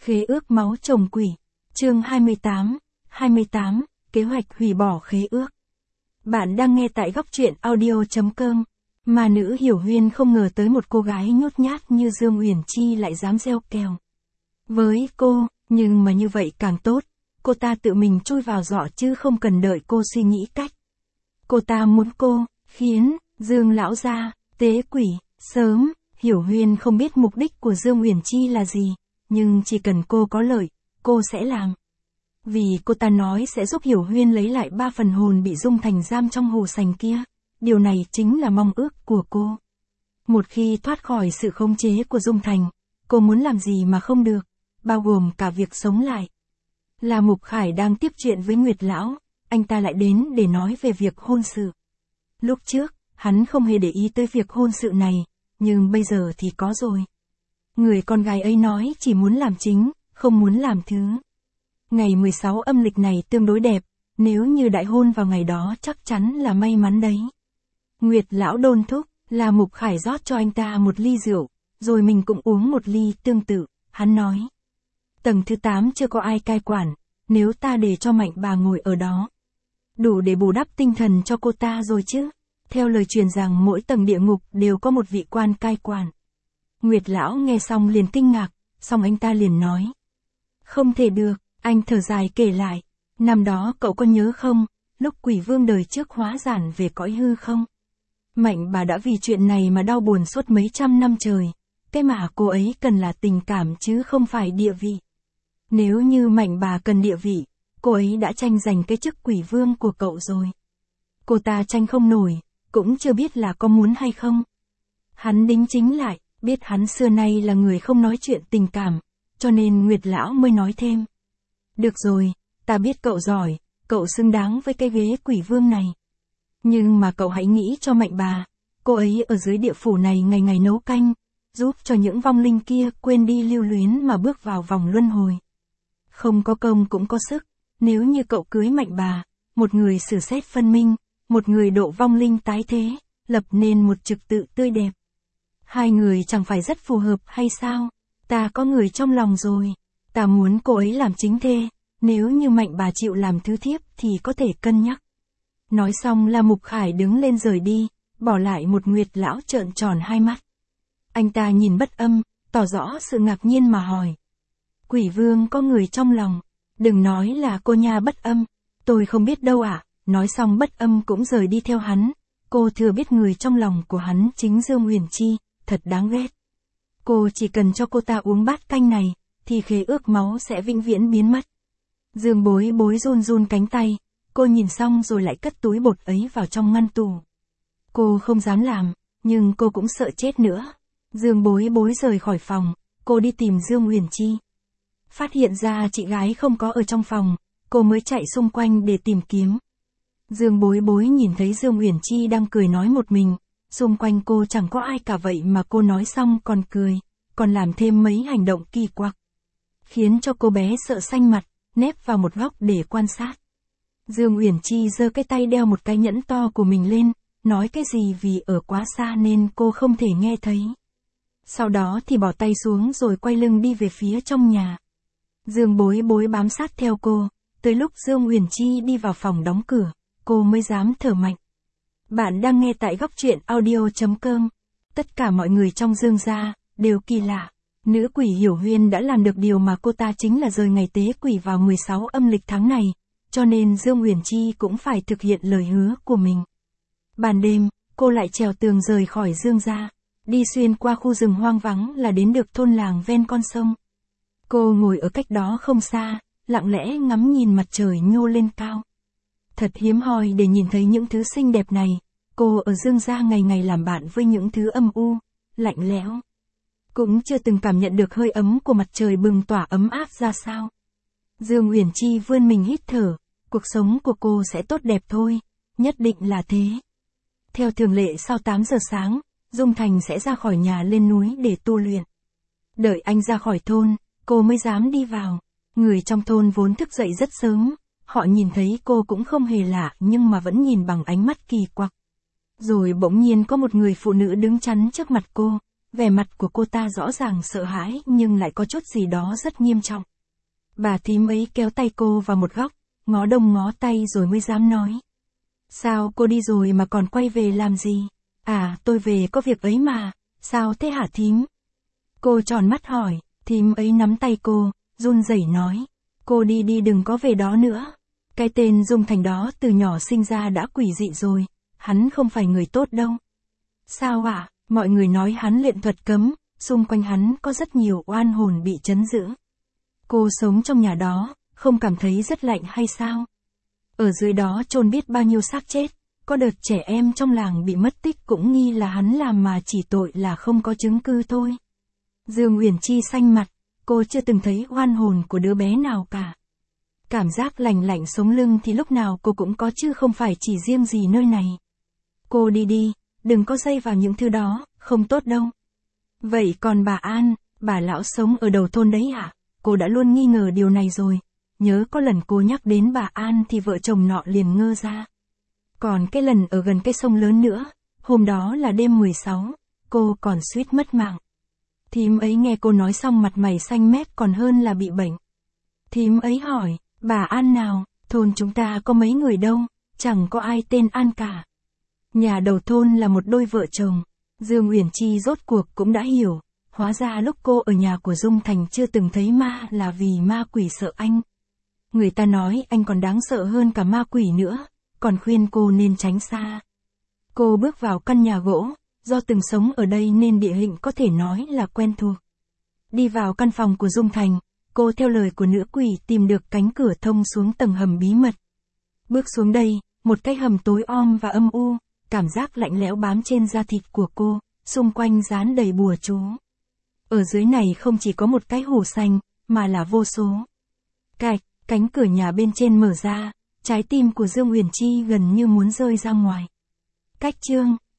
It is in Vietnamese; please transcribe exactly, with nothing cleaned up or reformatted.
Khế ước máu chồng quỷ. Chương hai mươi tám, hai mươi tám, kế hoạch hủy bỏ khế ước. Bạn đang nghe tại góc truyện audio chấm com. Mà nữ Hiểu Huyên không ngờ tới một cô gái nhút nhát như Dương Uyển Chi lại dám gieo kèo với cô, nhưng mà như vậy càng tốt, cô ta tự mình chui vào giỏ chứ không cần đợi cô suy nghĩ cách. Cô ta muốn cô, khiến, Dương lão gia, tế quỷ, sớm, Hiểu Huyên không biết mục đích của Dương Uyển Chi là gì, nhưng chỉ cần cô có lợi, cô sẽ làm. Vì cô ta nói sẽ giúp Hiểu Huyên lấy lại ba phần hồn bị Dung Thành giam trong hồ sành kia, điều này chính là mong ước của cô. Một khi thoát khỏi sự khống chế của Dung Thành, cô muốn làm gì mà không được, bao gồm cả việc sống lại. La Mục Khải đang tiếp chuyện với Nguyệt Lão, anh ta lại đến để nói về việc hôn sự. Lúc trước, hắn không hề để ý tới việc hôn sự này, nhưng bây giờ thì có rồi. Người con gái ấy nói chỉ muốn làm chính, không muốn làm thứ. Ngày mười sáu âm lịch này tương đối đẹp, nếu như đại hôn vào ngày đó chắc chắn là may mắn đấy. Nguyệt Lão đôn thúc, La Mục Khải rót cho anh ta một ly rượu, rồi mình cũng uống một ly tương tự, hắn nói. Tầng thứ tám chưa có ai cai quản, nếu ta để cho Mạnh bà ngồi ở đó, đủ để bù đắp tinh thần cho cô ta rồi chứ. Theo lời truyền rằng mỗi tầng địa ngục đều có một vị quan cai quản. Nguyệt Lão nghe xong liền kinh ngạc, xong anh ta liền nói. Không thể được, anh thở dài kể lại. Năm đó cậu có nhớ không, lúc quỷ vương đời trước hóa giản về cõi hư không? Mạnh bà đã vì chuyện này mà đau buồn suốt mấy trăm năm trời. Cái mà cô ấy cần là tình cảm chứ không phải địa vị. Nếu như Mạnh bà cần địa vị, cô ấy đã tranh giành cái chức quỷ vương của cậu rồi. Cô ta tranh không nổi, cũng chưa biết là có muốn hay không. Hắn đính chính lại, biết hắn xưa nay là người không nói chuyện tình cảm, cho nên Nguyệt Lão mới nói thêm. Được rồi, ta biết cậu giỏi, cậu xứng đáng với cái ghế quỷ vương này. Nhưng mà cậu hãy nghĩ cho Mạnh bà, cô ấy ở dưới địa phủ này ngày ngày nấu canh, giúp cho những vong linh kia quên đi lưu luyến mà bước vào vòng luân hồi. Không có công cũng có sức, nếu như cậu cưới Mạnh bà, một người xử xét phân minh, một người độ vong linh tái thế, lập nên một trật tự tươi đẹp. Hai người chẳng phải rất phù hợp hay sao? Ta có người trong lòng rồi, ta muốn cô ấy làm chính thê, nếu như Mạnh bà chịu làm thứ thiếp thì có thể cân nhắc. Nói xong La Mục Khải đứng lên rời đi, bỏ lại một Nguyệt Lão trợn tròn hai mắt. Anh ta nhìn Bất Âm, tỏ rõ sự ngạc nhiên mà hỏi. Quỷ vương có người trong lòng, đừng nói là cô nha Bất Âm, tôi không biết đâu ạ. À. Nói xong Bất Âm cũng rời đi theo hắn, cô thừa biết người trong lòng của hắn chính Dương Uyển Chi, thật đáng ghét. Cô chỉ cần cho cô ta uống bát canh này, thì khế ước máu sẽ vĩnh viễn biến mất. Dương Bối Bối run run cánh tay, cô nhìn xong rồi lại cất túi bột ấy vào trong ngăn tủ. Cô không dám làm, nhưng cô cũng sợ chết nữa. Dương Bối Bối rời khỏi phòng, cô đi tìm Dương Uyển Chi. Phát hiện ra chị gái không có ở trong phòng, cô mới chạy xung quanh để tìm kiếm. Dương Bối Bối nhìn thấy Dương Uyển Chi đang cười nói một mình, xung quanh cô chẳng có ai cả vậy mà cô nói xong còn cười, còn làm thêm mấy hành động kỳ quặc, khiến cho cô bé sợ xanh mặt, nép vào một góc để quan sát. Dương Uyển Chi giơ cái tay đeo một cái nhẫn to của mình lên, nói cái gì vì ở quá xa nên cô không thể nghe thấy. Sau đó thì bỏ tay xuống rồi quay lưng đi về phía trong nhà. Dương Bối Bối bám sát theo cô, tới lúc Dương Uyển Chi đi vào phòng đóng cửa, cô mới dám thở mạnh. Bạn đang nghe tại góc truyện audio chấm com. Tất cả mọi người trong Dương gia đều kỳ lạ. Nữ quỷ Hiểu Huyên đã làm được điều mà cô ta chính là rời ngày tế quỷ vào mười sáu âm lịch tháng này, cho nên Dương Uyển Chi cũng phải thực hiện lời hứa của mình. Ban đêm, cô lại trèo tường rời khỏi Dương gia, đi xuyên qua khu rừng hoang vắng là đến được thôn làng ven con sông. Cô ngồi ở cách đó không xa, lặng lẽ ngắm nhìn mặt trời nhô lên cao. Thật hiếm hoi để nhìn thấy những thứ xinh đẹp này, cô ở Dương gia ngày ngày làm bạn với những thứ âm u, lạnh lẽo. Cũng chưa từng cảm nhận được hơi ấm của mặt trời bừng tỏa ấm áp ra sao. Dương Uyển Chi vươn mình hít thở, cuộc sống của cô sẽ tốt đẹp thôi, nhất định là thế. Theo thường lệ sau tám giờ sáng, Dung Thành sẽ ra khỏi nhà lên núi để tu luyện. Đợi anh ra khỏi thôn, cô mới dám đi vào. Người trong thôn vốn thức dậy rất sớm, họ nhìn thấy cô cũng không hề lạ nhưng mà vẫn nhìn bằng ánh mắt kỳ quặc. Rồi bỗng nhiên có một người phụ nữ đứng chắn trước mặt cô, vẻ mặt của cô ta rõ ràng sợ hãi nhưng lại có chút gì đó rất nghiêm trọng. Bà thím ấy kéo tay cô vào một góc, ngó đông ngó tay rồi mới dám nói. Sao cô đi rồi mà còn quay về làm gì? À, tôi về có việc ấy mà, sao thế hả thím? Cô tròn mắt hỏi, thím ấy nắm tay cô, run rẩy nói. Cô đi đi đừng có về đó nữa. Cái tên Dung Thành đó từ nhỏ sinh ra đã quỷ dị rồi, hắn không phải người tốt đâu. Sao ạ? À? Mọi người nói hắn luyện thuật cấm, xung quanh hắn có rất nhiều oan hồn bị trấn giữ. Cô sống trong nhà đó, không cảm thấy rất lạnh hay sao? Ở dưới đó chôn biết bao nhiêu xác chết, có đợt trẻ em trong làng bị mất tích cũng nghi là hắn làm mà chỉ tội là không có chứng cứ thôi. Dương Uyển Chi xanh mặt, cô chưa từng thấy oan hồn của đứa bé nào cả. Cảm giác lạnh lạnh sống lưng thì lúc nào cô cũng có chứ không phải chỉ riêng gì nơi này. Cô đi đi, đừng có dây vào những thứ đó, không tốt đâu. Vậy còn bà An, bà lão sống ở đầu thôn đấy ạ? À? Cô đã luôn nghi ngờ điều này rồi. Nhớ có lần cô nhắc đến bà An thì vợ chồng nọ liền ngơ ra. Còn cái lần ở gần cái sông lớn nữa, hôm đó là đêm mười sáu, cô còn suýt mất mạng. Thím ấy nghe cô nói xong mặt mày xanh mét còn hơn là bị bệnh. Thím ấy hỏi, bà An nào, thôn chúng ta có mấy người đâu, chẳng có ai tên An cả. Nhà đầu thôn là một đôi vợ chồng. Dương Uyển Chi rốt cuộc cũng đã hiểu, hóa ra lúc cô ở nhà của Dung Thành chưa từng thấy ma là vì ma quỷ sợ anh. Người ta nói anh còn đáng sợ hơn cả ma quỷ nữa, còn khuyên cô nên tránh xa. Cô bước vào căn nhà gỗ, do từng sống ở đây nên địa hình có thể nói là quen thuộc. Đi vào căn phòng của Dung Thành, cô theo lời của nữ quỷ tìm được cánh cửa thông xuống tầng hầm bí mật. Bước xuống đây, một cái hầm tối om và âm u, cảm giác lạnh lẽo bám trên da thịt của cô, xung quanh dán đầy bùa chú. Ở dưới này không chỉ có một cái hủ xanh, mà là vô số. Cạch, cánh cửa nhà bên trên mở ra, trái tim của Dương Uyển Chi gần như muốn rơi ra ngoài. Cách chương